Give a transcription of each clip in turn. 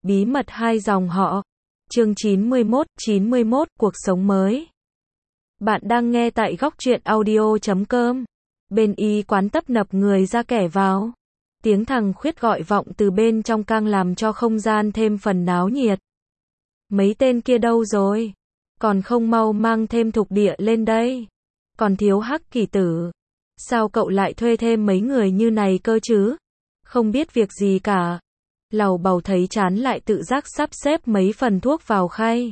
Bí mật hai dòng họ. Chương 91, cuộc sống mới. Bạn đang nghe tại góc truyện audio.com. Bên y quán tấp nập người ra kẻ vào. Tiếng thằng Khuyết gọi vọng từ bên trong càng làm cho không gian thêm phần náo nhiệt. Mấy tên kia đâu rồi? Còn không mau mang thêm thục địa lên đây. Còn thiếu Hắc Kỳ Tử. Sao cậu lại thuê thêm mấy người như này cơ chứ? Không biết việc gì cả. Lầu bầu thấy chán lại tự giác sắp xếp mấy phần thuốc vào khay.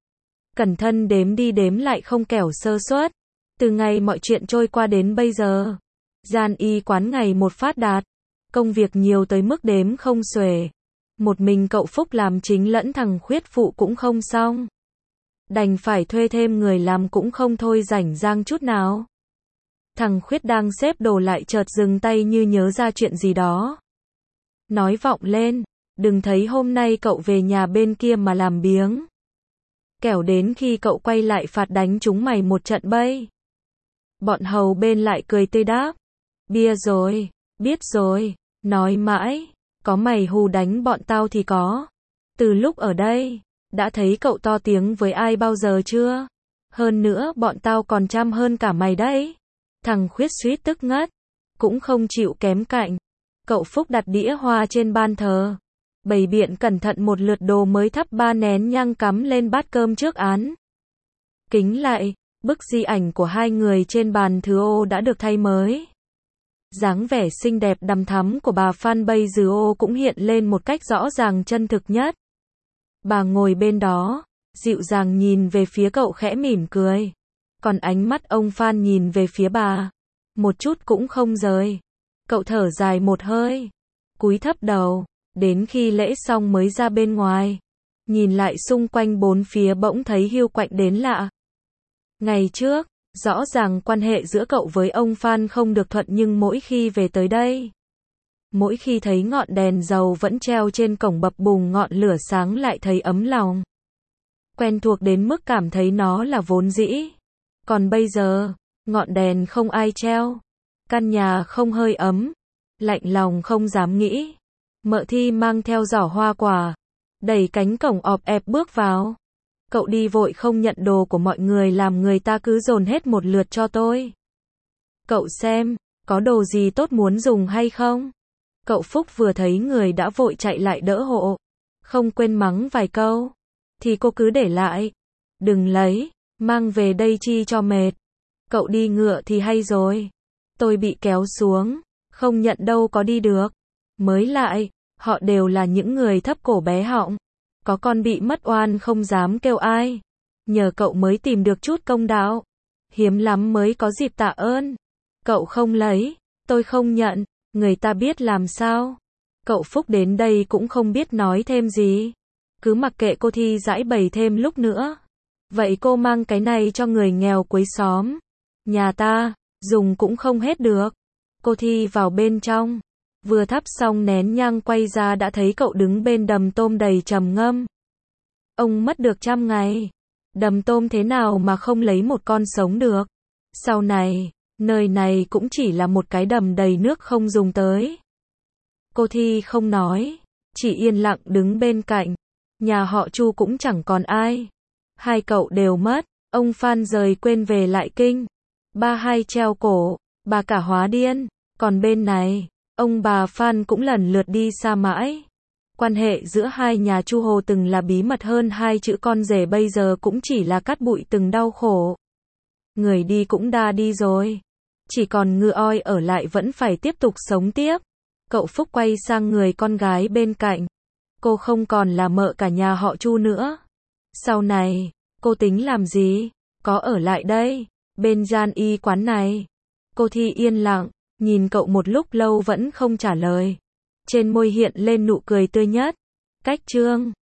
Cẩn thận đếm đi đếm lại không kẻo sơ suất. Từ ngày mọi chuyện trôi qua đến bây giờ, gian y quán ngày một phát đạt. Công việc nhiều tới mức đếm không xuể. Một mình cậu Phúc làm chính lẫn thằng Khuyết phụ cũng không xong. Đành phải thuê thêm người làm cũng không thôi rảnh rang chút nào. Thằng Khuyết đang xếp đồ lại chợt dừng tay như nhớ ra chuyện gì đó. Nói vọng lên, đừng thấy hôm nay cậu về nhà bên kia mà làm biếng. Kẻo đến khi cậu quay lại phạt đánh chúng mày một trận bây. Bọn hầu bên lại cười tươi đáp. Bia rồi, biết rồi, nói mãi, có mày hù đánh bọn tao thì có. Từ lúc ở đây, đã thấy cậu to tiếng với ai bao giờ chưa? Hơn nữa bọn tao còn chăm hơn cả mày đấy. Thằng Khuyết suýt tức ngất, cũng không chịu kém cạnh. Cậu Phúc đặt đĩa hoa trên ban thờ, bày biện cẩn thận một lượt đồ mới thắp 3 nén nhang cắm lên bát cơm trước án. Kính lại, bức di ảnh của hai người trên bàn thứ ô đã được thay mới. Dáng vẻ xinh đẹp đằm thắm của bà Phan Bây Dừ ô cũng hiện lên một cách rõ ràng chân thực nhất. Bà ngồi bên đó, dịu dàng nhìn về phía cậu khẽ mỉm cười. Còn ánh mắt ông Phan nhìn về phía bà, một chút cũng không rời. Cậu thở dài một hơi, cúi thấp đầu, đến khi lễ xong mới ra bên ngoài. Nhìn lại xung quanh bốn phía bỗng thấy hiu quạnh đến lạ. Ngày trước, rõ ràng quan hệ giữa cậu với ông Phan không được thuận nhưng mỗi khi về tới đây, mỗi khi thấy ngọn đèn dầu vẫn treo trên cổng bập bùng ngọn lửa sáng lại thấy ấm lòng. Quen thuộc đến mức cảm thấy nó là vốn dĩ. Còn bây giờ, ngọn đèn không ai treo. Căn nhà không hơi ấm. Lạnh lòng không dám nghĩ. Mợ Thi mang theo giỏ hoa quả, đẩy cánh cổng ọp ẹp bước vào. Cậu đi vội không nhận đồ của mọi người làm người ta cứ dồn hết một lượt cho tôi. Cậu xem, có đồ gì tốt muốn dùng hay không? Cậu Phúc vừa thấy người đã vội chạy lại đỡ hộ. Không quên mắng vài câu. Thì cô cứ để lại. Đừng lấy, mang về đây chi cho mệt. Cậu đi ngựa thì hay rồi. Tôi bị kéo xuống, không nhận đâu có đi được. Mới lại, họ đều là những người thấp cổ bé họng. Có con bị mất oan không dám kêu ai. Nhờ cậu mới tìm được chút công đạo. Hiếm lắm mới có dịp tạ ơn. Cậu không lấy, tôi không nhận, người ta biết làm sao. Cậu Phúc đến đây cũng không biết nói thêm gì. Cứ mặc kệ cô Thi giãi bày thêm lúc nữa. Vậy cô mang cái này cho người nghèo cuối xóm. Nhà ta, dùng cũng không hết được. Cô Thi vào bên trong. Vừa thắp xong nén nhang quay ra đã thấy cậu đứng bên đầm tôm đầy trầm ngâm. Ông mất được 100 ngày. Đầm tôm thế nào mà không lấy một con sống được. Sau này, nơi này cũng chỉ là một cái đầm đầy nước không dùng tới. Cô Thi không nói, chỉ yên lặng đứng bên cạnh. Nhà họ Chu cũng chẳng còn ai. Hai cậu đều mất. Ông Phan rời quên về lại kinh. Ba hai treo cổ, bà cả hóa điên. Còn bên này, ông bà Phan cũng lần lượt đi xa mãi. Quan hệ giữa hai nhà Chu Hồ từng là bí mật hơn hai chữ con rể bây giờ cũng chỉ là cát bụi từng đau khổ. Người đi cũng đã đi rồi. Chỉ còn Ngựa Oi ở lại vẫn phải tiếp tục sống tiếp. Cậu Phúc quay sang người con gái bên cạnh. Cô không còn là mợ cả nhà họ Chu nữa. Sau này, cô tính làm gì? Có ở lại đây, bên gian y quán này. Cô Thi yên lặng, nhìn cậu một lúc lâu vẫn không trả lời. Trên môi hiện lên nụ cười tươi nhất. Cách chương